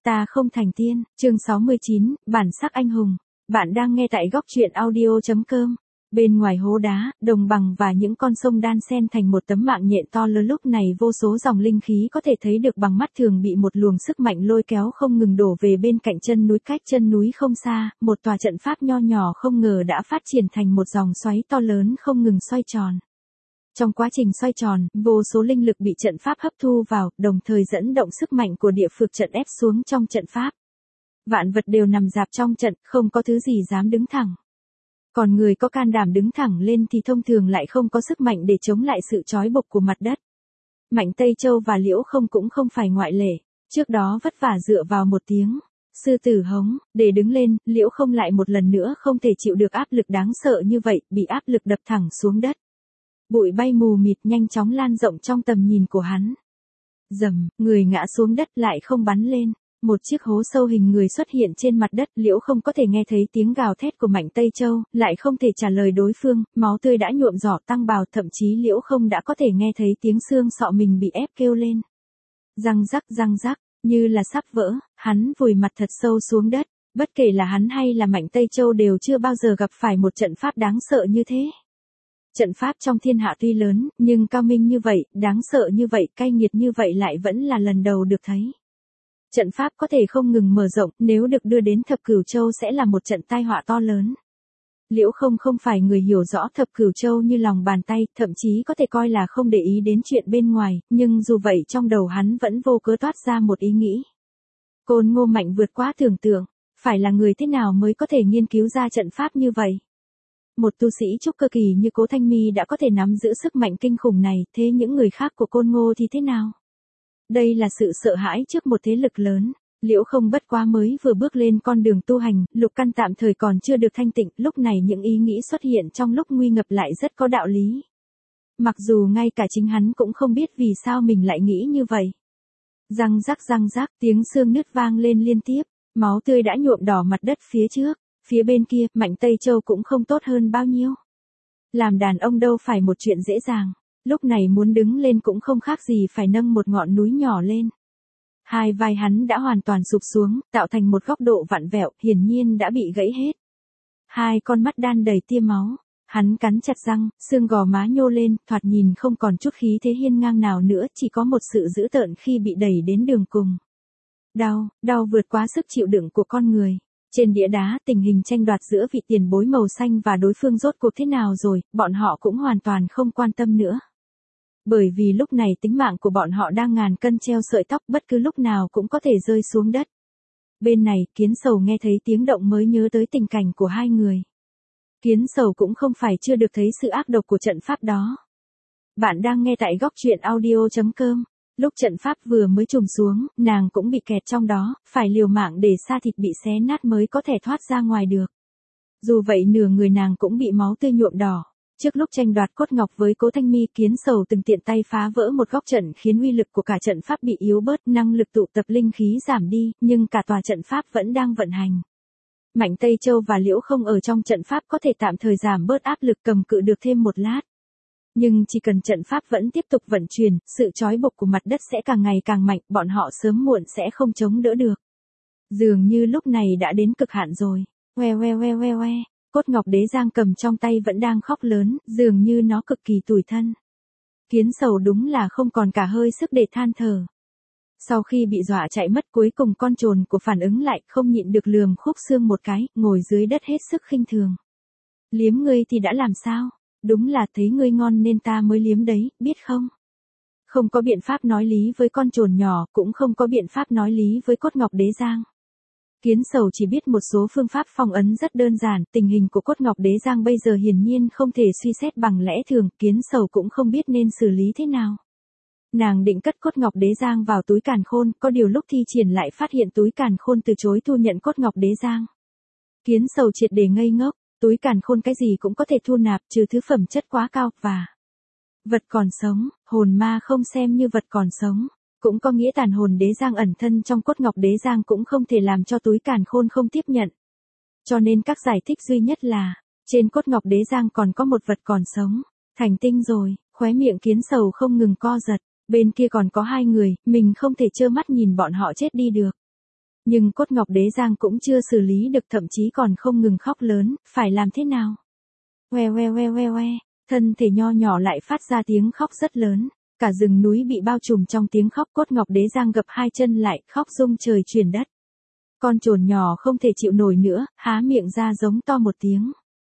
Ta không thành tiên, chương 69, bản sắc anh hùng. Bạn đang nghe tại góc truyện audio.com. Bên ngoài hố đá, đồng bằng và những con sông đan xen thành một tấm mạng nhện to lớn, lúc này vô số dòng linh khí có thể thấy được bằng mắt thường bị một luồng sức mạnh lôi kéo không ngừng đổ về bên cạnh chân núi. Cách chân núi không xa, một tòa trận pháp nho nhỏ không ngờ đã phát triển thành một dòng xoáy to lớn không ngừng xoay tròn. Trong quá trình xoay tròn, vô số linh lực bị trận pháp hấp thu vào, đồng thời dẫn động sức mạnh của địa phược trận ép xuống trong trận pháp. Vạn vật đều nằm rạp trong trận, không có thứ gì dám đứng thẳng. Còn người có can đảm đứng thẳng lên thì thông thường lại không có sức mạnh để chống lại sự trói buộc của mặt đất. Mạnh Tây Châu và Liễu Không cũng không phải ngoại lệ, trước đó vất vả dựa vào một tiếng sư tử hống để đứng lên, Liễu Không lại một lần nữa không thể chịu được áp lực đáng sợ như vậy, bị áp lực đập thẳng xuống đất. Bụi bay mù mịt nhanh chóng lan rộng trong tầm nhìn của hắn. Rầm, người ngã xuống đất lại không bắn lên. Một chiếc hố sâu hình người xuất hiện trên mặt đất, Liễu Không có thể nghe thấy tiếng gào thét của Mạnh Tây Châu, lại không thể trả lời đối phương, máu tươi đã nhuộm đỏ tăng bào, thậm chí Liễu Không đã có thể nghe thấy tiếng xương sọ mình bị ép kêu lên. Răng rắc, như là sắp vỡ, hắn vùi mặt thật sâu xuống đất, bất kể là hắn hay là Mạnh Tây Châu đều chưa bao giờ gặp phải một trận pháp đáng sợ như thế. Trận pháp trong thiên hạ tuy lớn, nhưng cao minh như vậy, đáng sợ như vậy, cay nghiệt như vậy lại vẫn là lần đầu được thấy. Trận pháp có thể không ngừng mở rộng, nếu được đưa đến Thập Cửu Châu sẽ là một trận tai họa to lớn. Liễu Không không phải người hiểu rõ Thập Cửu Châu như lòng bàn tay, thậm chí có thể coi là không để ý đến chuyện bên ngoài, nhưng dù vậy trong đầu hắn vẫn vô cớ toát ra một ý nghĩ. Côn Ngô mạnh vượt quá tưởng tượng, phải là người thế nào mới có thể nghiên cứu ra trận pháp như vậy? Một tu sĩ trúc cơ kỳ như Cố Thanh Mi đã có thể nắm giữ sức mạnh kinh khủng này, thế những người khác của Côn Ngô thì thế nào? Đây là sự sợ hãi trước một thế lực lớn. Liễu Không bất quá mới vừa bước lên con đường tu hành, lục căn tạm thời còn chưa được thanh tịnh, lúc này những ý nghĩ xuất hiện trong lúc nguy ngập lại rất có đạo lý. Mặc dù ngay cả chính hắn cũng không biết vì sao mình lại nghĩ như vậy. Răng rắc, tiếng xương nứt vang lên liên tiếp, máu tươi đã nhuộm đỏ mặt đất phía trước. Phía bên kia, Mạnh Tây Châu cũng không tốt hơn bao nhiêu. Làm đàn ông đâu phải một chuyện dễ dàng, lúc này muốn đứng lên cũng không khác gì phải nâng một ngọn núi nhỏ lên. Hai vai hắn đã hoàn toàn sụp xuống, tạo thành một góc độ vặn vẹo, hiển nhiên đã bị gãy hết. Hai con mắt đan đầy tia máu, hắn cắn chặt răng, xương gò má nhô lên, thoạt nhìn không còn chút khí thế hiên ngang nào nữa, chỉ có một sự dữ tợn khi bị đẩy đến đường cùng. Đau vượt quá sức chịu đựng của con người. Trên đĩa đá, tình hình tranh đoạt giữa vị tiền bối màu xanh và đối phương rốt cuộc thế nào rồi, bọn họ cũng hoàn toàn không quan tâm nữa. Bởi vì lúc này tính mạng của bọn họ đang ngàn cân treo sợi tóc, bất cứ lúc nào cũng có thể rơi xuống đất. Bên này, Kiến Sầu nghe thấy tiếng động mới nhớ tới tình cảnh của hai người. Kiến Sầu cũng không phải chưa được thấy sự ác độc của trận pháp đó. Bạn đang nghe tại góc truyện audio.com. Lúc trận pháp vừa mới trùm xuống, nàng cũng bị kẹt trong đó, phải liều mạng để da thịt bị xé nát mới có thể thoát ra ngoài được. Dù vậy nửa người nàng cũng bị máu tươi nhuộm đỏ. Trước lúc tranh đoạt cốt ngọc với Cố Thanh Mi, Kiến Sầu từng tiện tay phá vỡ một góc trận khiến uy lực của cả trận pháp bị yếu bớt, năng lực tụ tập linh khí giảm đi, nhưng cả tòa trận pháp vẫn đang vận hành. Mạnh Tây Châu và Liễu Không ở trong trận pháp có thể tạm thời giảm bớt áp lực, cầm cự được thêm một lát. Nhưng chỉ cần trận pháp vẫn tiếp tục vận chuyển, sự trói buộc của mặt đất sẽ càng ngày càng mạnh, bọn họ sớm muộn sẽ không chống đỡ được. Dường như lúc này đã đến cực hạn rồi. Oe. Cốt ngọc đế giang cầm trong tay vẫn đang khóc lớn, dường như nó cực kỳ tủi thân. Kiến Sầu đúng là không còn cả hơi sức để than thở. Sau khi bị dọa chạy mất, cuối cùng con trồn của phản ứng lại, không nhịn được lườm khúc xương một cái, ngồi dưới đất hết sức khinh thường. Liếm ngươi thì đã làm sao? Đúng là thấy ngươi ngon nên ta mới liếm đấy, biết không? Không có biện pháp nói lý với con trồn nhỏ, cũng không có biện pháp nói lý với cốt ngọc đế giang. Kiến Sầu chỉ biết một số phương pháp phong ấn rất đơn giản, tình hình của cốt ngọc đế giang bây giờ hiển nhiên không thể suy xét bằng lẽ thường, Kiến Sầu cũng không biết nên xử lý thế nào. Nàng định cất cốt ngọc đế giang vào túi càn khôn, có điều lúc thi triển lại phát hiện túi càn khôn từ chối thu nhận cốt ngọc đế giang. Kiến Sầu triệt để ngây ngốc, túi càn khôn cái gì cũng có thể thu nạp trừ thứ phẩm chất quá cao và vật còn sống, hồn ma không xem như vật còn sống. Cũng có nghĩa tàn hồn đế giang ẩn thân trong cốt ngọc đế giang cũng không thể làm cho túi càn khôn không tiếp nhận. Cho nên các giải thích duy nhất là, trên cốt ngọc đế giang còn có một vật còn sống. Thành tinh rồi, khóe miệng Kiến Sầu không ngừng co giật, bên kia còn có hai người, mình không thể trơ mắt nhìn bọn họ chết đi được. Nhưng Cốt Ngọc Đế Giang cũng chưa xử lý được, thậm chí còn không ngừng khóc lớn, phải làm thế nào? Oe oe oe oe oe, thân thể nho nhỏ lại phát ra tiếng khóc rất lớn. Cả rừng núi bị bao trùm trong tiếng khóc. Cốt Ngọc Đế Giang gập hai chân lại, khóc rung trời chuyển đất. Con trồn nhỏ không thể chịu nổi nữa, há miệng ra giống to một tiếng.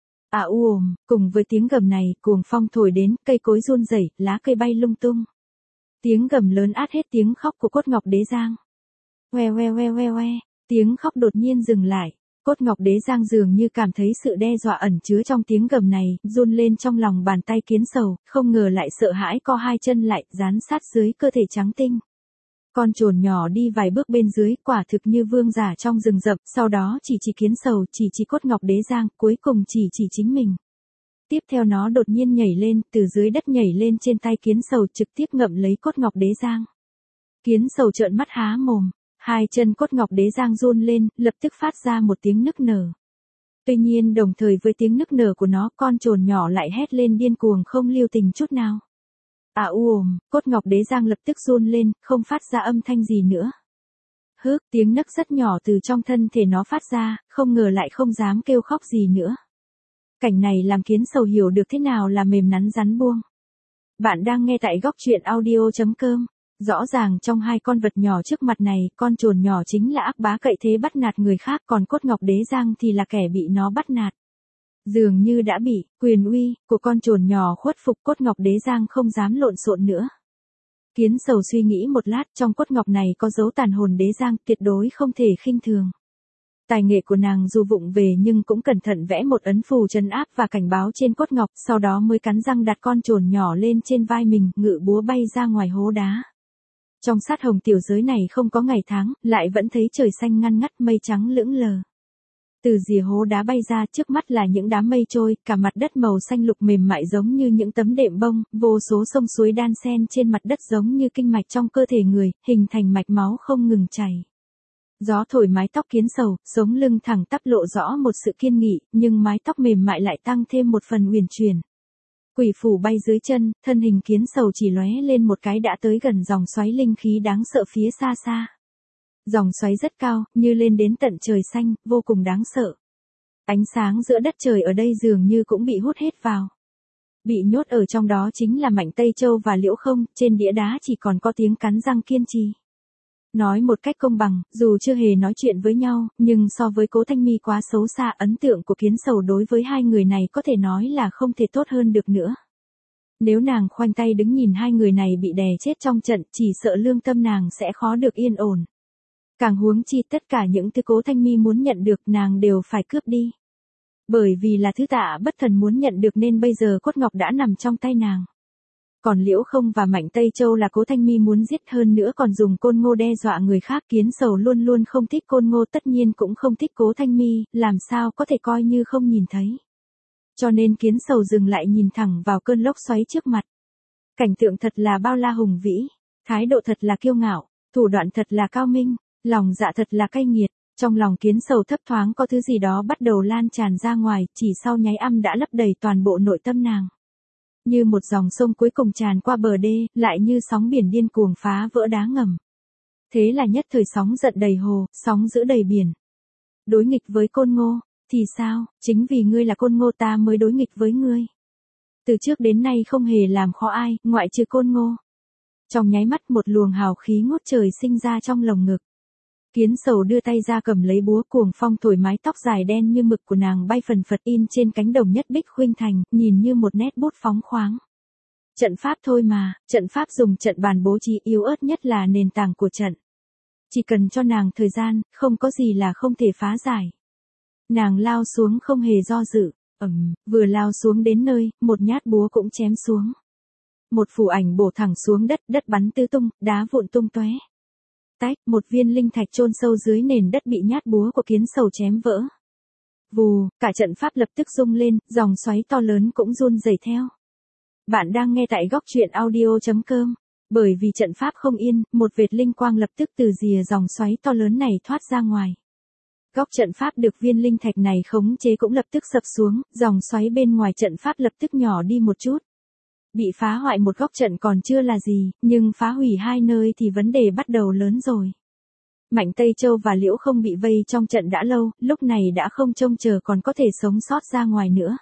À u ồm, cùng với tiếng gầm này, cuồng phong thổi đến, cây cối run rẩy, lá cây bay lung tung. Tiếng gầm lớn át hết tiếng khóc của Cốt Ngọc Đế Giang. Oe oe oe oe oe, tiếng khóc đột nhiên dừng lại. Cốt Ngọc Đế Giang dường như cảm thấy sự đe dọa ẩn chứa trong tiếng gầm này, run lên trong lòng bàn tay kiến sầu, không ngờ lại sợ hãi co hai chân lại, dán sát dưới cơ thể trắng tinh. Con trồn nhỏ đi vài bước bên dưới, quả thực như vương giả trong rừng rậm, sau đó chỉ kiến sầu, chỉ Cốt Ngọc Đế Giang, cuối cùng chỉ chính mình. Tiếp theo nó đột nhiên nhảy lên, từ dưới đất nhảy lên trên tay kiến sầu, trực tiếp ngậm lấy Cốt Ngọc Đế Giang. Kiến sầu trợn mắt há mồm, hai chân Cốt Ngọc Đế Giang run lên, lập tức phát ra một tiếng nức nở. Tuy nhiên đồng thời với tiếng nức nở của nó, con trồn nhỏ lại hét lên điên cuồng không lưu tình chút nào. À u ồm, Cốt Ngọc Đế Giang lập tức run lên, không phát ra âm thanh gì nữa. Hức, tiếng nấc rất nhỏ từ trong thân thể nó phát ra, không ngờ lại không dám kêu khóc gì nữa. Cảnh này làm kiến sầu hiểu được thế nào là mềm nắn rắn buông. Bạn đang nghe tại góc truyện audio.com. Rõ ràng trong hai con vật nhỏ trước mặt này, con trồn nhỏ chính là ác bá cậy thế bắt nạt người khác, còn Cốt Ngọc Đế Giang thì là kẻ bị nó bắt nạt. Dường như đã bị quyền uy của con trồn nhỏ khuất phục, Cốt Ngọc Đế Giang không dám lộn xộn nữa. Kiến sầu suy nghĩ một lát, trong cốt ngọc này có dấu tàn hồn Đế Giang, tuyệt đối không thể khinh thường. Tài nghệ của nàng dù vụng về nhưng cũng cẩn thận vẽ một ấn phù trấn áp và cảnh báo trên cốt ngọc, sau đó mới cắn răng đặt con trồn nhỏ lên trên vai mình, ngự búa bay ra ngoài hố đá. Trong sát hồng tiểu giới này không có ngày tháng, lại vẫn thấy trời xanh ngăn ngắt, mây trắng lững lờ. Từ rìa hố đá bay ra, trước mắt là những đám mây trôi, cả mặt đất màu xanh lục mềm mại giống như những tấm đệm bông, vô số sông suối đan xen trên mặt đất giống như kinh mạch trong cơ thể người, hình thành mạch máu không ngừng chảy. Gió thổi mái tóc kiến sầu, sống lưng thẳng tắp lộ rõ một sự kiên nghị, nhưng mái tóc mềm mại lại tăng thêm một phần uyển chuyển. Quỷ phủ bay dưới chân, thân hình kiến sầu chỉ lóe lên một cái đã tới gần dòng xoáy linh khí đáng sợ phía xa xa. Dòng xoáy rất cao, như lên đến tận trời xanh, vô cùng đáng sợ. Ánh sáng giữa đất trời ở đây dường như cũng bị hút hết vào. Bị nhốt ở trong đó chính là Mạnh Tây Châu và Liễu Không, trên đĩa đá chỉ còn có tiếng cắn răng kiên trì. Nói một cách công bằng, dù chưa hề nói chuyện với nhau, nhưng so với Cố Thanh Mi quá xấu xa, ấn tượng của kiến sầu đối với hai người này có thể nói là không thể tốt hơn được nữa. Nếu nàng khoanh tay đứng nhìn hai người này bị đè chết trong trận, chỉ sợ lương tâm nàng sẽ khó được yên ổn. Càng huống chi tất cả những thứ Cố Thanh Mi muốn nhận được nàng đều phải cướp đi. Bởi vì là thứ Tạ Bất Thần muốn nhận được nên bây giờ cốt ngọc đã nằm trong tay nàng. Còn Liễu Không và Mạnh Tây Châu là Cố Thanh Mi muốn giết, hơn nữa còn dùng Côn Ngô đe dọa người khác. Kiến sầu luôn luôn không thích Côn Ngô, tất nhiên cũng không thích Cố Thanh Mi, làm sao có thể coi như không nhìn thấy. Cho nên kiến sầu dừng lại nhìn thẳng vào cơn lốc xoáy trước mặt. Cảnh tượng thật là bao la hùng vĩ, thái độ thật là kiêu ngạo, thủ đoạn thật là cao minh, lòng dạ thật là cay nghiệt. Trong lòng kiến sầu thấp thoáng có thứ gì đó bắt đầu lan tràn ra ngoài, chỉ sau nháy âm đã lấp đầy toàn bộ nội tâm nàng. Như một dòng sông cuối cùng tràn qua bờ đê, lại như sóng biển điên cuồng phá vỡ đá ngầm. Thế là nhất thời sóng giận đầy hồ, sóng dữ đầy biển. Đối nghịch với Côn Ngô, thì sao, chính vì ngươi là Côn Ngô ta mới đối nghịch với ngươi. Từ trước đến nay không hề làm khó ai, ngoại trừ Côn Ngô. Trong nháy mắt một luồng hào khí ngút trời sinh ra trong lồng ngực. Kiến sầu đưa tay ra cầm lấy búa, cuồng phong thổi mái tóc dài đen như mực của nàng bay phần phật in trên cánh đồng nhất bích khuynh thành, nhìn như một nét bút phóng khoáng. Trận pháp thôi mà, trận pháp dùng trận bàn bố trí yếu ớt nhất là nền tảng của trận. Chỉ cần cho nàng thời gian, không có gì là không thể phá giải. Nàng lao xuống không hề do dự, vừa lao xuống đến nơi, một nhát búa cũng chém xuống. Một phù ảnh bổ thẳng xuống đất, đất bắn tứ tung, đá vụn tung tóe. Tách, một viên linh thạch chôn sâu dưới nền đất bị nhát búa của kiến sầu chém vỡ. Vù, cả trận pháp lập tức rung lên, dòng xoáy to lớn cũng run rẩy theo. Bạn đang nghe tại góc truyện audio.com. Bởi vì trận pháp không yên, một vệt linh quang lập tức từ rìa dòng xoáy to lớn này thoát ra ngoài. Góc trận pháp được viên linh thạch này khống chế cũng lập tức sập xuống, dòng xoáy bên ngoài trận pháp lập tức nhỏ đi một chút. Bị phá hoại một góc trận còn chưa là gì, nhưng phá hủy hai nơi thì vấn đề bắt đầu lớn rồi. Mạnh Tây Châu và Liễu Không bị vây trong trận đã lâu, lúc này đã không trông chờ còn có thể sống sót ra ngoài nữa.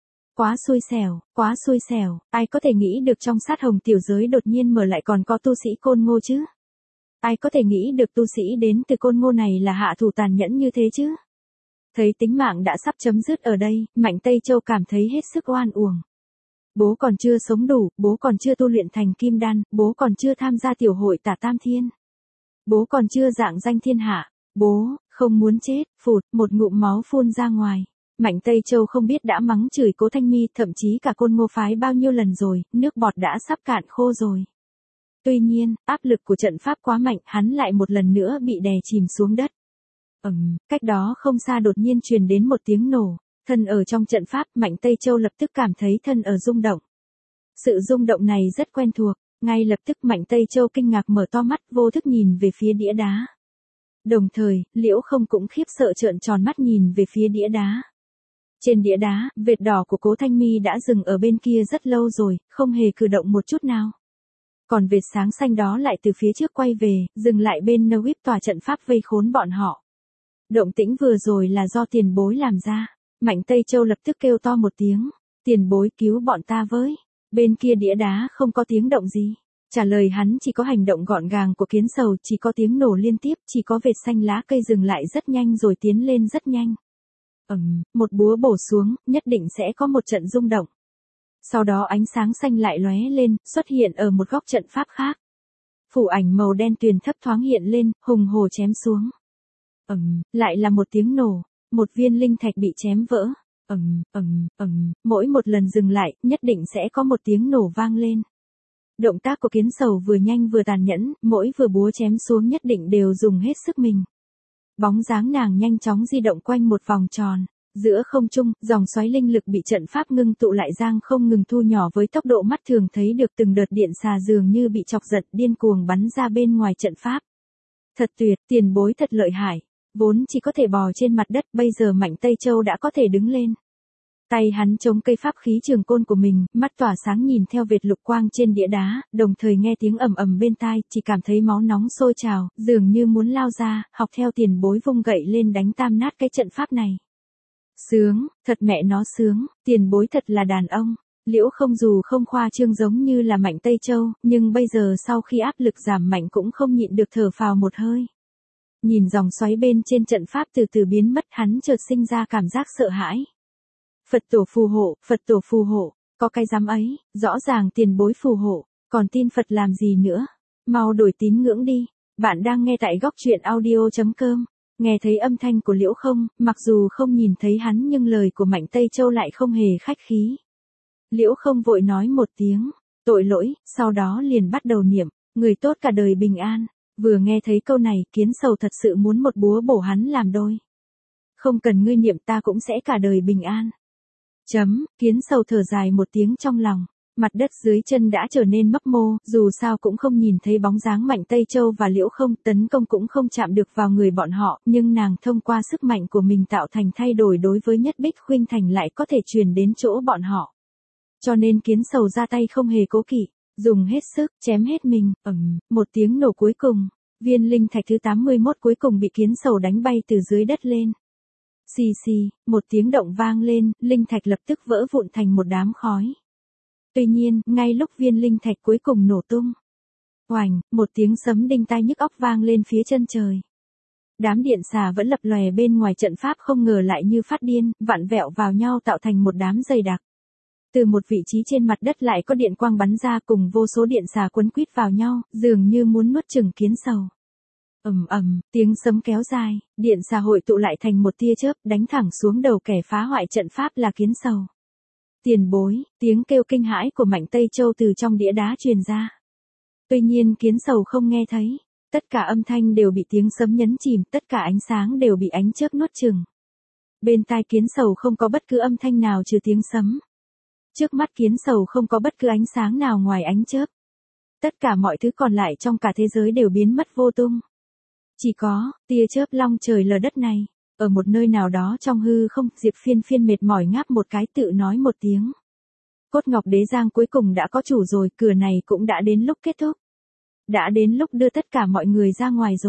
Quá xui xẻo, ai có thể nghĩ được trong sát hồng tiểu giới đột nhiên mở lại còn có tu sĩ Côn Ngô chứ? Ai có thể nghĩ được tu sĩ đến từ Côn Ngô này là hạ thủ tàn nhẫn như thế chứ? Thấy tính mạng đã sắp chấm dứt ở đây, Mạnh Tây Châu cảm thấy hết sức oan uổng. Bố còn chưa sống đủ, bố còn chưa tu luyện thành kim đan, bố còn chưa tham gia tiểu hội Tả Tam Thiên. Bố còn chưa dạng danh thiên hạ, bố, không muốn chết, phụt, một ngụm máu phun ra ngoài. Mạnh Tây Châu không biết đã mắng chửi Cố Thanh Mi thậm chí cả Côn Ngô phái bao nhiêu lần rồi, nước bọt đã sắp cạn khô rồi. Tuy nhiên, áp lực của trận pháp quá mạnh, hắn lại một lần nữa bị đè chìm xuống đất. Cách đó không xa đột nhiên truyền đến một tiếng nổ, thân ở trong trận pháp, Mạnh Tây Châu lập tức cảm thấy thân ở rung động. Sự rung động này rất quen thuộc, ngay lập tức Mạnh Tây Châu kinh ngạc mở to mắt vô thức nhìn về phía đĩa đá. Đồng thời, Liễu Không cũng khiếp sợ trợn tròn mắt nhìn về phía đĩa đá. Trên đĩa đá, vệt đỏ của Cố Thanh Mi đã dừng ở bên kia rất lâu rồi, không hề cử động một chút nào. Còn vệt sáng xanh đó lại từ phía trước quay về, dừng lại bên nơi whip tòa trận pháp vây khốn bọn họ. Động tĩnh vừa rồi là do tiền bối làm ra. Mạnh Tây Châu lập tức kêu to một tiếng. Tiền bối cứu bọn ta với. Bên kia đĩa đá không có tiếng động gì. Trả lời hắn chỉ có hành động gọn gàng của kiến sầu, chỉ có tiếng nổ liên tiếp, chỉ có vệt xanh lá cây dừng lại rất nhanh rồi tiến lên rất nhanh. Một búa bổ xuống, nhất định sẽ có một trận rung động. Sau đó ánh sáng xanh lại lóe lên, xuất hiện ở một góc trận pháp khác. Phủ ảnh màu đen tuyền thấp thoáng hiện lên, hùng hổ chém xuống. Lại là một tiếng nổ, một viên linh thạch bị chém vỡ. Mỗi một lần dừng lại, nhất định sẽ có một tiếng nổ vang lên. Động tác của kiến sầu vừa nhanh vừa tàn nhẫn, mỗi vừa búa chém xuống nhất định đều dùng hết sức mình. Bóng dáng nàng nhanh chóng di động quanh một vòng tròn. Giữa không trung, dòng xoáy linh lực bị trận pháp ngưng tụ lại giang không ngừng thu nhỏ với tốc độ mắt thường thấy được, từng đợt điện xà dường như bị chọc giận điên cuồng bắn ra bên ngoài trận pháp. Thật tuyệt, tiền bối thật lợi hại. Vốn chỉ có thể bò trên mặt đất, bây giờ Mạnh Tây Châu đã có thể đứng lên. Tay hắn chống cây pháp khí trường côn của mình, mắt tỏa sáng nhìn theo vệt lục quang trên đĩa đá, đồng thời nghe tiếng ầm ầm bên tai, chỉ cảm thấy máu nóng sôi trào, dường như muốn lao ra, học theo tiền bối vung gậy lên đánh tam nát cái trận pháp này. Sướng, thật mẹ nó sướng, tiền bối thật là đàn ông. Liễu Không dù không khoa trương giống như là Mạnh Tây Châu, nhưng bây giờ sau khi áp lực giảm mạnh cũng không nhịn được thở phào một hơi. Nhìn dòng xoáy bên trên trận pháp từ từ biến mất, hắn chợt sinh ra cảm giác sợ hãi. Phật tổ phù hộ, có cái dám ấy, rõ ràng tiền bối phù hộ, còn tin Phật làm gì nữa. Mau đổi tín ngưỡng đi. Bạn đang nghe tại góc truyện audio.com. Nghe thấy âm thanh của Liễu Không, mặc dù không nhìn thấy hắn nhưng lời của Mạnh Tây Châu lại không hề khách khí. Liễu Không vội nói một tiếng, tội lỗi, sau đó liền bắt đầu niệm, người tốt cả đời bình an. Vừa nghe thấy câu này, kiến sầu thật sự muốn một búa bổ hắn làm đôi. Không cần ngươi niệm ta cũng sẽ cả đời bình an. Kiến sầu thở dài một tiếng trong lòng. Mặt đất dưới chân đã trở nên mấp mô, dù sao cũng không nhìn thấy bóng dáng Mạnh Tây Châu và Liễu Không, tấn công cũng không chạm được vào người bọn họ, nhưng nàng thông qua sức mạnh của mình tạo thành thay đổi đối với Nhất Bích Khuynh Thành lại có thể truyền đến chỗ bọn họ. Cho nên kiến sầu ra tay không hề cố kỵ, dùng hết sức, chém hết mình. Một tiếng nổ cuối cùng, viên linh thạch thứ 81 cuối cùng bị kiến sầu đánh bay từ dưới đất lên. Xì xì, một tiếng động vang lên, linh thạch lập tức vỡ vụn thành một đám khói. Tuy nhiên, ngay lúc viên linh thạch cuối cùng nổ tung, oành, một tiếng sấm đinh tai nhức óc vang lên phía chân trời. Đám điện xà vẫn lập lòe bên ngoài trận pháp không ngờ lại như phát điên, vặn vẹo vào nhau tạo thành một đám dày đặc. Từ một vị trí trên mặt đất lại có điện quang bắn ra cùng vô số điện xà quấn quýt vào nhau, dường như muốn nuốt chửng kiến sầu. Tiếng sấm kéo dài, điện xà hội tụ lại thành một tia chớp đánh thẳng xuống đầu kẻ phá hoại trận pháp là kiến sầu. Tiền bối, tiếng kêu kinh hãi của Mạnh Tây Châu từ trong đĩa đá truyền ra. Tuy nhiên kiến sầu không nghe thấy, tất cả âm thanh đều bị tiếng sấm nhấn chìm, tất cả ánh sáng đều bị ánh chớp nuốt chửng. Bên tai kiến sầu không có bất cứ âm thanh nào trừ tiếng sấm. Trước mắt kiến sầu không có bất cứ ánh sáng nào ngoài ánh chớp. Tất cả mọi thứ còn lại trong cả thế giới đều biến mất vô tung. Chỉ có tia chớp long trời lở đất này. Ở một nơi nào đó trong hư không, Diệp Phiên Phiên mệt mỏi ngáp một cái tự nói một tiếng. Cốt ngọc đế giang cuối cùng đã có chủ rồi, cửa này cũng đã đến lúc kết thúc. Đã đến lúc đưa tất cả mọi người ra ngoài rồi.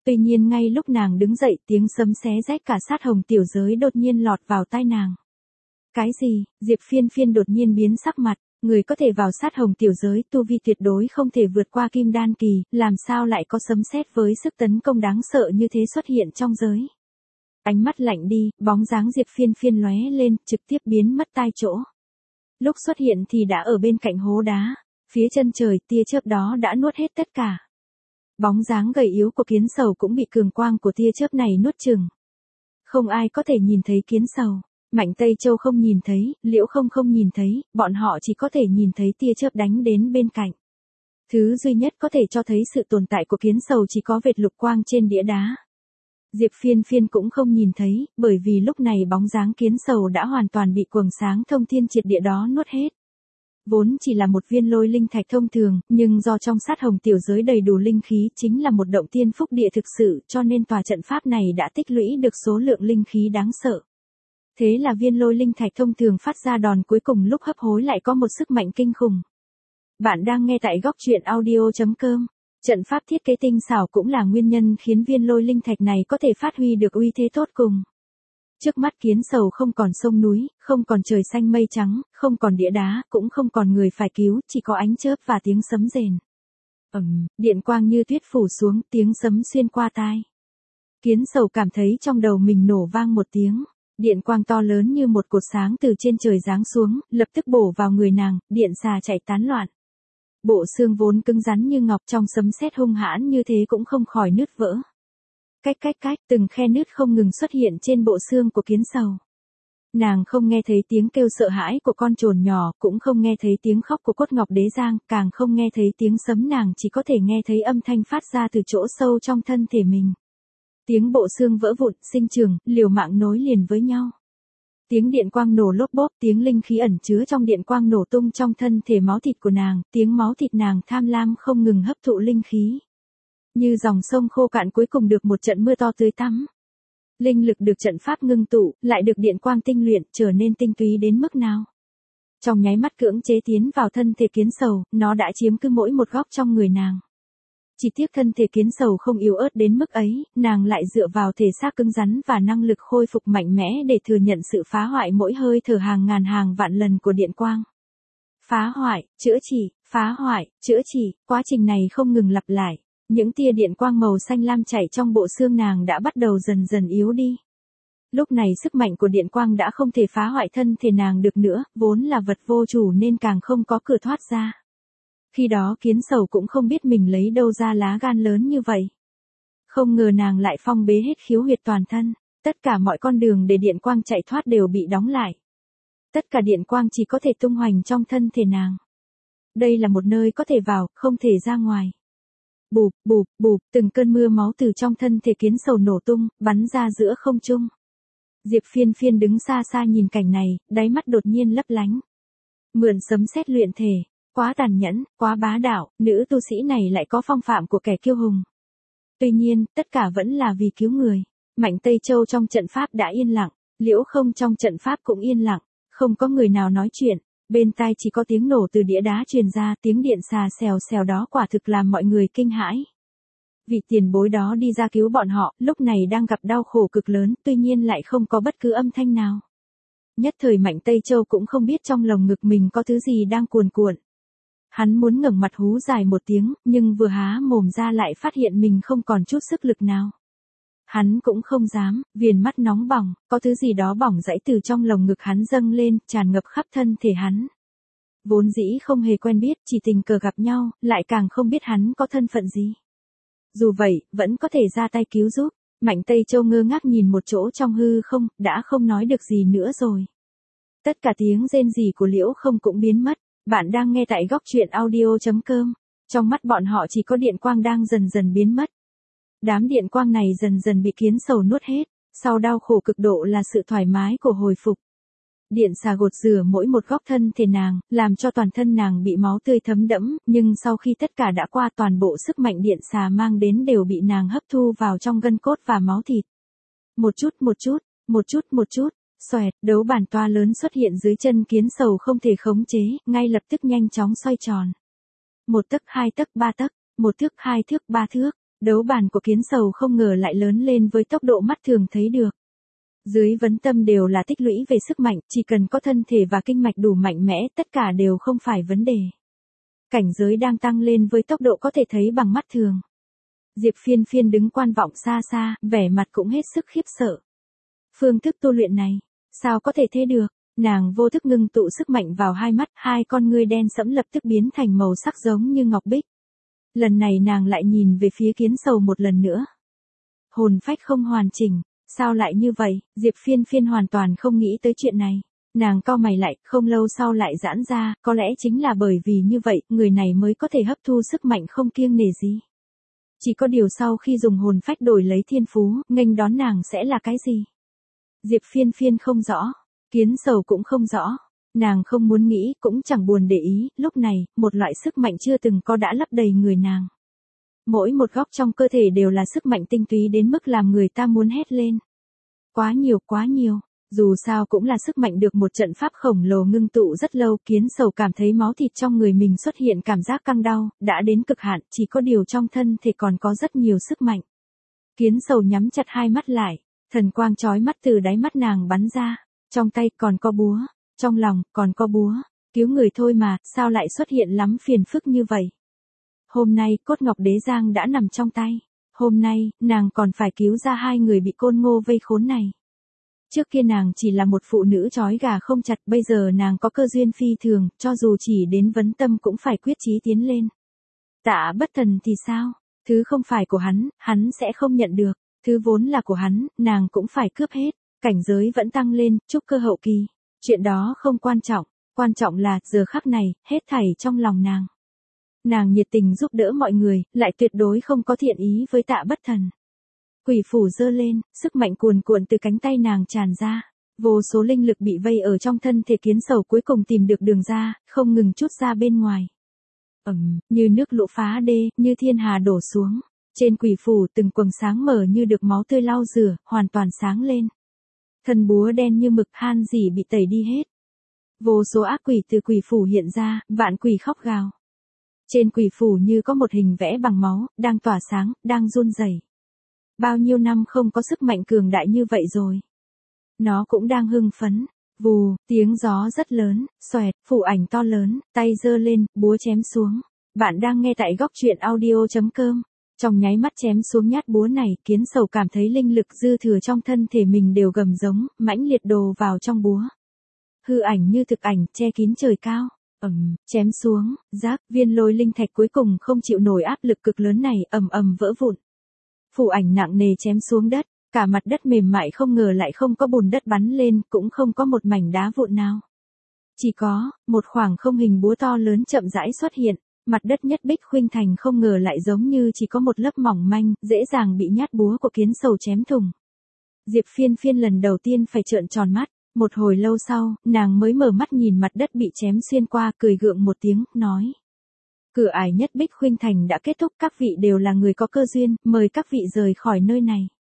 Tuy nhiên ngay lúc nàng đứng dậy tiếng sấm xé rách cả sát hồng tiểu giới đột nhiên lọt vào tai nàng. Cái gì? Diệp Phiên Phiên đột nhiên biến sắc mặt, người có thể vào sát hồng tiểu giới tu vi tuyệt đối không thể vượt qua kim đan kỳ, làm sao lại có sấm sét với sức tấn công đáng sợ như thế xuất hiện trong giới. Ánh mắt lạnh đi, bóng dáng Diệp Phiên Phiên lóe lên, trực tiếp biến mất tai chỗ. Lúc xuất hiện thì đã ở bên cạnh hố đá, phía chân trời tia chớp đó đã nuốt hết tất cả. Bóng dáng gầy yếu của kiến sầu cũng bị cường quang của tia chớp này nuốt chửng. Không ai có thể nhìn thấy kiến sầu, Mạnh Tây Châu không nhìn thấy, Liễu Không không nhìn thấy, bọn họ chỉ có thể nhìn thấy tia chớp đánh đến bên cạnh. Thứ duy nhất có thể cho thấy sự tồn tại của kiến sầu chỉ có vệt lục quang trên đĩa đá. Diệp Phiên Phiên cũng không nhìn thấy, bởi vì lúc này bóng dáng kiến sầu đã hoàn toàn bị quầng sáng thông thiên triệt địa đó nuốt hết. Vốn chỉ là một viên lôi linh thạch thông thường, nhưng do trong sát hồng tiểu giới đầy đủ linh khí chính là một động tiên phúc địa thực sự cho nên tòa trận pháp này đã tích lũy được số lượng linh khí đáng sợ. Thế là viên lôi linh thạch thông thường phát ra đòn cuối cùng lúc hấp hối lại có một sức mạnh kinh khủng. Bạn đang nghe tại góc truyện audio.com. Trận pháp thiết kế tinh xảo cũng là nguyên nhân khiến viên lôi linh thạch này có thể phát huy được uy thế tốt cùng. Trước mắt kiến sầu không còn sông núi, không còn trời xanh mây trắng, không còn đĩa đá, cũng không còn người phải cứu, chỉ có ánh chớp và tiếng sấm rền. Điện quang như tuyết phủ xuống, tiếng sấm xuyên qua tai. Kiến sầu cảm thấy trong đầu mình nổ vang một tiếng. Điện quang to lớn như một cột sáng từ trên trời giáng xuống, lập tức bổ vào người nàng, điện xà chạy tán loạn. Bộ xương vốn cứng rắn như ngọc trong sấm sét hung hãn như thế cũng không khỏi nứt vỡ. Cách, từng khe nứt không ngừng xuất hiện trên bộ xương của kiến sầu. Nàng không nghe thấy tiếng kêu sợ hãi của con trồn nhỏ, cũng không nghe thấy tiếng khóc của cốt ngọc đế giang, càng không nghe thấy tiếng sấm, nàng chỉ có thể nghe thấy âm thanh phát ra từ chỗ sâu trong thân thể mình. Tiếng bộ xương vỡ vụn, sinh trưởng, liều mạng nối liền với nhau. Tiếng điện quang nổ lốp bốp, tiếng linh khí ẩn chứa trong điện quang nổ tung trong thân thể máu thịt của nàng, tiếng máu thịt nàng tham lam không ngừng hấp thụ linh khí. Như dòng sông khô cạn cuối cùng được một trận mưa to tưới tắm. Linh lực được trận pháp ngưng tụ, lại được điện quang tinh luyện, trở nên tinh túy đến mức nào. Trong nháy mắt cưỡng chế tiến vào thân thể kiến sầu, nó đã chiếm cứ mỗi một góc trong người nàng. Chỉ tiếc thân thể kiến sầu không yếu ớt đến mức ấy, nàng lại dựa vào thể xác cứng rắn và năng lực khôi phục mạnh mẽ để thừa nhận sự phá hoại mỗi hơi thở hàng ngàn hàng vạn lần của điện quang. Phá hoại, chữa trị, phá hoại, chữa trị, quá trình này không ngừng lặp lại. Những tia điện quang màu xanh lam chảy trong bộ xương nàng đã bắt đầu dần dần yếu đi. Lúc này sức mạnh của điện quang đã không thể phá hoại thân thể nàng được nữa, vốn là vật vô chủ nên càng không có cửa thoát ra. Khi đó kiến sầu cũng không biết mình lấy đâu ra lá gan lớn như vậy. Không ngờ nàng lại phong bế hết khiếu huyệt toàn thân, tất cả mọi con đường để điện quang chạy thoát đều bị đóng lại. Tất cả điện quang chỉ có thể tung hoành trong thân thể nàng. Đây là một nơi có thể vào, không thể ra ngoài. Bụp, từng cơn mưa máu từ trong thân thể kiến sầu nổ tung, bắn ra giữa không trung. Diệp Phiên Phiên đứng xa xa nhìn cảnh này, đáy mắt đột nhiên lấp lánh. Mượn sấm sét luyện thể, quá tàn nhẫn, quá bá đạo, nữ tu sĩ này lại có phong phạm của kẻ kiêu hùng. Tuy nhiên, tất cả vẫn là vì cứu người. Mạnh Tây Châu trong trận pháp đã yên lặng, Liễu Không trong trận pháp cũng yên lặng, không có người nào nói chuyện. Bên tai chỉ có tiếng nổ từ đĩa đá truyền ra, tiếng điện xà xèo xèo đó quả thực làm mọi người kinh hãi. Vị tiền bối đó đi ra cứu bọn họ, lúc này đang gặp đau khổ cực lớn, tuy nhiên lại không có bất cứ âm thanh nào. Nhất thời Mạnh Tây Châu cũng không biết trong lồng ngực mình có thứ gì đang cuồn cuộn. Hắn muốn ngẩng mặt hú dài một tiếng, nhưng vừa há mồm ra lại phát hiện mình không còn chút sức lực nào. Hắn cũng không dám, viền mắt nóng bỏng, có thứ gì đó bỏng rãy từ trong lồng ngực hắn dâng lên, tràn ngập khắp thân thể hắn. Vốn dĩ không hề quen biết, chỉ tình cờ gặp nhau, lại càng không biết hắn có thân phận gì. Dù vậy, vẫn có thể ra tay cứu giúp. Mạnh Tây Châu ngơ ngác nhìn một chỗ trong hư không, đã không nói được gì nữa rồi. Tất cả tiếng rên rỉ của Liễu Không cũng biến mất. Bạn đang nghe tại góc truyện audio.com. Trong mắt bọn họ chỉ có điện quang đang dần dần biến mất. Đám điện quang này dần dần bị kiến sầu nuốt hết, sau đau khổ cực độ là sự thoải mái của hồi phục. Điện xà gột rửa mỗi một góc thân thể nàng, làm cho toàn thân nàng bị máu tươi thấm đẫm, nhưng sau khi tất cả đã qua toàn bộ sức mạnh điện xà mang đến đều bị nàng hấp thu vào trong gân cốt và máu thịt. Một chút, xoẹt, đấu bản toa lớn xuất hiện dưới chân kiến sầu không thể khống chế, ngay lập tức nhanh chóng xoay tròn. 1 tấc 2 tấc 3 tấc, 1 thước 2 thước 3 thước. Đấu bàn của kiến sầu không ngờ lại lớn lên với tốc độ mắt thường thấy được. Dưới vấn tâm đều là tích lũy về sức mạnh, chỉ cần có thân thể và kinh mạch đủ mạnh mẽ, tất cả đều không phải vấn đề. Cảnh giới đang tăng lên với tốc độ có thể thấy bằng mắt thường. Diệp Phiên Phiên đứng quan vọng xa xa, vẻ mặt cũng hết sức khiếp sợ. Phương thức tu luyện này, sao có thể thế được? Nàng vô thức ngưng tụ sức mạnh vào hai mắt, hai con ngươi đen sẫm lập tức biến thành màu sắc giống như ngọc bích. Lần này nàng lại nhìn về phía kiến sầu một lần nữa. Hồn phách không hoàn chỉnh, sao lại như vậy? Diệp Phiên Phiên hoàn toàn không nghĩ tới chuyện này. Nàng cau mày lại, không lâu sau lại giãn ra, có lẽ chính là bởi vì như vậy, người này mới có thể hấp thu sức mạnh không kiêng nể gì. Chỉ có điều sau khi dùng hồn phách đổi lấy thiên phú, nghênh đón nàng sẽ là cái gì? Diệp Phiên Phiên không rõ, kiến sầu cũng không rõ. Nàng không muốn nghĩ, cũng chẳng buồn để ý, lúc này, một loại sức mạnh chưa từng có đã lấp đầy người nàng. Mỗi một góc trong cơ thể đều là sức mạnh tinh túy đến mức làm người ta muốn hét lên. Quá nhiều, quá nhiều. Dù sao cũng là sức mạnh được một trận pháp khổng lồ ngưng tụ rất lâu, kiến sầu cảm thấy máu thịt trong người mình xuất hiện cảm giác căng đau, đã đến cực hạn, chỉ có điều trong thân thể còn có rất nhiều sức mạnh. Kiến sầu nhắm chặt hai mắt lại, thần quang chói mắt từ đáy mắt nàng bắn ra, trong tay còn có búa, trong lòng còn có búa, cứu người thôi mà, sao lại xuất hiện lắm phiền phức như vậy. Hôm nay cốt ngọc đế giang đã nằm trong tay, hôm nay, nàng còn phải cứu ra hai người bị côn ngô vây khốn này. Trước kia nàng chỉ là một phụ nữ trói gà không chặt, bây giờ nàng có cơ duyên phi thường, cho dù chỉ đến vấn tâm cũng phải quyết chí tiến lên. Tạ Bất Thần thì sao? Thứ không phải của hắn sẽ không nhận được, thứ vốn là của hắn, nàng cũng phải cướp hết, cảnh giới vẫn tăng lên, trúc cơ hậu kỳ. Chuyện đó không quan trọng là, giờ khắc này, hết thảy trong lòng nàng. Nàng nhiệt tình giúp đỡ mọi người, lại tuyệt đối không có thiện ý với Tạ Bất Thần. Quỷ phủ giơ lên, sức mạnh cuồn cuộn từ cánh tay nàng tràn ra. Vô số linh lực bị vây ở trong thân thể kiến sầu cuối cùng tìm được đường ra, không ngừng trút ra bên ngoài. Như nước lũ phá đê, như thiên hà đổ xuống. Trên quỷ phủ từng quầng sáng mở như được máu tươi lau rửa, hoàn toàn sáng lên. Thân búa đen như mực han dỉ bị tẩy đi hết. Vô số ác quỷ từ quỷ phủ hiện ra, vạn quỷ khóc gào. Trên quỷ phủ như có một hình vẽ bằng máu, đang tỏa sáng, đang run rẩy. Bao nhiêu năm không có sức mạnh cường đại như vậy rồi. Nó cũng đang hưng phấn. Vù, tiếng gió rất lớn, xoẹt, phủ ảnh to lớn, tay giơ lên, búa chém xuống. Bạn đang nghe tại góc truyện audio.com. Trong nháy mắt chém xuống nhát búa này, kiến sầu cảm thấy linh lực dư thừa trong thân thể mình đều gầm giống, mãnh liệt đổ vào trong búa. Hư ảnh như thực ảnh, che kín trời cao. Chém xuống, rác, viên lôi linh thạch cuối cùng không chịu nổi áp lực cực lớn này, vỡ vụn. Phủ ảnh nặng nề chém xuống đất, cả mặt đất mềm mại không ngờ lại không có bùn đất bắn lên, cũng không có một mảnh đá vụn nào. Chỉ có, một khoảng không hình búa to lớn chậm rãi xuất hiện, mặt đất nhất bích khuynh thành không ngờ lại giống như chỉ có một lớp mỏng manh, dễ dàng bị nhát búa của kiến sầu chém thủng. Diệp Phiên Phiên lần đầu tiên phải trợn tròn mắt, một hồi lâu sau, nàng mới mở mắt nhìn mặt đất bị chém xuyên qua, cười gượng một tiếng, nói. Cửa ải nhất bích khuynh thành đã kết thúc, các vị đều là người có cơ duyên, mời các vị rời khỏi nơi này.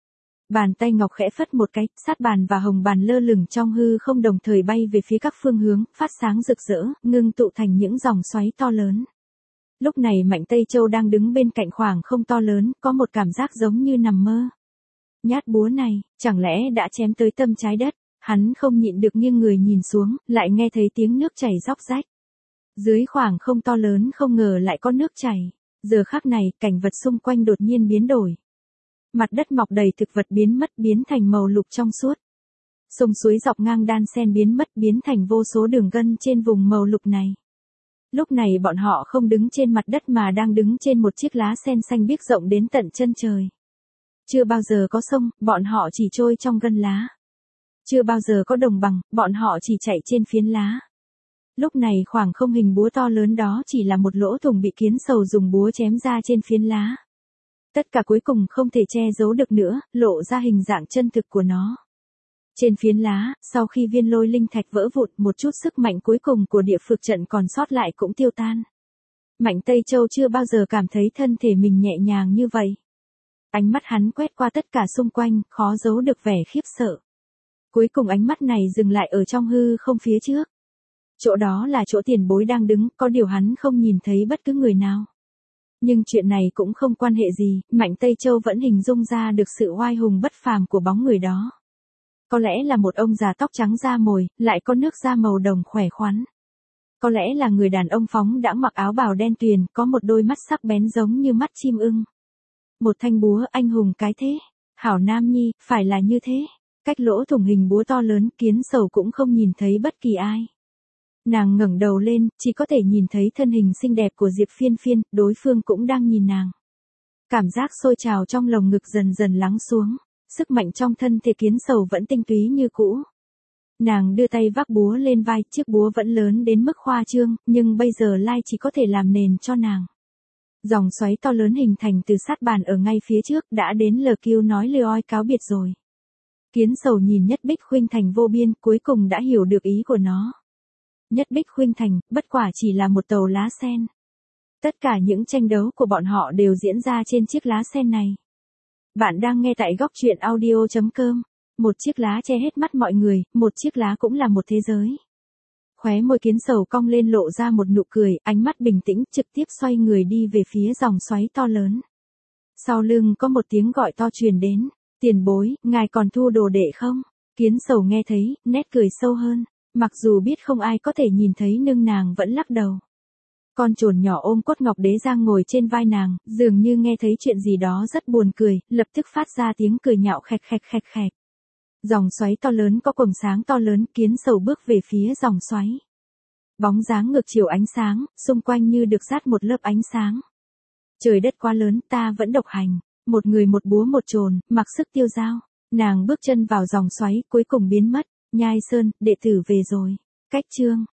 Bàn tay ngọc khẽ phất một cái, sát bàn và hồng bàn lơ lửng trong hư không đồng thời bay về phía các phương hướng, phát sáng rực rỡ, ngưng tụ thành những dòng xoáy to lớn. Lúc này Mạnh Tây Châu đang đứng bên cạnh khoảng không to lớn, có một cảm giác giống như nằm mơ. Nhát búa này, chẳng lẽ đã chém tới tâm trái đất, hắn không nhịn được nghiêng người nhìn xuống, lại nghe thấy tiếng nước chảy róc rách. Dưới khoảng không to lớn không ngờ lại có nước chảy, giờ khắc này, cảnh vật xung quanh đột nhiên biến đổi. Mặt đất mọc đầy thực vật biến mất biến thành màu lục trong suốt. Sông suối dọc ngang đan sen biến mất biến thành vô số đường gân trên vùng màu lục này. Lúc này bọn họ không đứng trên mặt đất mà đang đứng trên một chiếc lá sen xanh biếc rộng đến tận chân trời. Chưa bao giờ có sông, bọn họ chỉ trôi trong gân lá. Chưa bao giờ có đồng bằng, bọn họ chỉ chạy trên phiến lá. Lúc này khoảng không hình búa to lớn đó chỉ là một lỗ thủng bị kiến sầu dùng búa chém ra trên phiến lá. Tất cả cuối cùng không thể che giấu được nữa, lộ ra hình dạng chân thực của nó. Trên phiến lá, sau khi viên lôi linh thạch vỡ vụn, một chút sức mạnh cuối cùng của địa phược trận còn sót lại cũng tiêu tan. Mạnh Tây Châu chưa bao giờ cảm thấy thân thể mình nhẹ nhàng như vậy. Ánh mắt hắn quét qua tất cả xung quanh, khó giấu được vẻ khiếp sợ. Cuối cùng ánh mắt này dừng lại ở trong hư không phía trước. Chỗ đó là chỗ tiền bối đang đứng, có điều hắn không nhìn thấy bất cứ người nào. Nhưng chuyện này cũng không quan hệ gì, Mạnh Tây Châu vẫn hình dung ra được sự oai hùng bất phàm của bóng người đó. Có lẽ là một ông già tóc trắng da mồi, lại có nước da màu đồng khỏe khoắn. Có lẽ là người đàn ông phóng đãng mặc áo bào đen tuyền, có một đôi mắt sắc bén giống như mắt chim ưng. Một thanh búa anh hùng cái thế. Hảo Nam Nhi, phải là như thế. Cách lỗ thủng hình búa to lớn, Kiến Sầu cũng không nhìn thấy bất kỳ ai. Nàng ngẩng đầu lên, chỉ có thể nhìn thấy thân hình xinh đẹp của Diệp Phiên Phiên, đối phương cũng đang nhìn nàng. Cảm giác sôi trào trong lồng ngực dần dần lắng xuống, sức mạnh trong thân thể Kiến Sầu vẫn tinh túy như cũ. Nàng đưa tay vác búa lên vai, chiếc búa vẫn lớn đến mức khoa trương, nhưng bây giờ Lai chỉ có thể làm nền cho nàng. Dòng xoáy to lớn hình thành từ sát bàn ở ngay phía trước đã đến lờ kêu nói lừa oi cáo biệt rồi. Kiến Sầu nhìn Nhất Bích Khuynh Thành vô biên, cuối cùng đã hiểu được ý của nó. Nhất Bích Khuynh Thành, bất quả chỉ là một tàu lá sen. Tất cả những tranh đấu của bọn họ đều diễn ra trên chiếc lá sen này. Bạn đang nghe tại góc truyện audio.com. Một chiếc lá che hết mắt mọi người, một chiếc lá cũng là một thế giới. Khóe môi Kiến Sầu cong lên lộ ra một nụ cười, ánh mắt bình tĩnh, trực tiếp xoay người đi về phía dòng xoáy to lớn. Sau lưng có một tiếng gọi to truyền đến, tiền bối, ngài còn thu đồ đệ không? Kiến Sầu nghe thấy, nét cười sâu hơn, mặc dù biết không ai có thể nhìn thấy nhưng nàng vẫn lắc đầu. Con chồn nhỏ ôm cốt ngọc đế giang ngồi trên vai nàng, dường như nghe thấy chuyện gì đó rất buồn cười, lập tức phát ra tiếng cười nhạo khạch khạch khạch khạch. Dòng xoáy to lớn có quầng sáng to lớn, Kiến Sầu bước về phía dòng xoáy. Bóng dáng ngược chiều ánh sáng, xung quanh như được dát một lớp ánh sáng. Trời đất quá lớn, ta vẫn độc hành, một người một búa một chồn, mặc sức tiêu dao. Nàng bước chân vào dòng xoáy, cuối cùng biến mất. Nhai Sơn, đệ tử về rồi. Cách chương